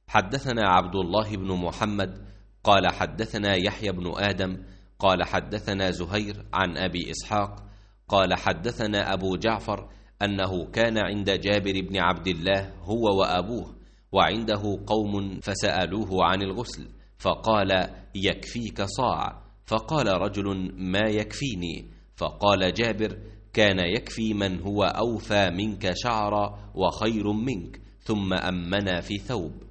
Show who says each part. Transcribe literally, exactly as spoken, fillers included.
Speaker 1: حدثنا عبد الله بن محمد قال حدثنا يحيى بن آدم قال حدثنا زهير عن أبي إسحاق قال حدثنا أبو جعفر أنه كان عند جابر بن عبد الله هو وأبوه وعنده قوم فسألوه عن الغسل فقال يكفيك صاع، فقال رجل ما يكفيني؟ فقال جابر كان يكفي من هو أوفى منك شعرا وخير منك، ثم أمنا في ثوب.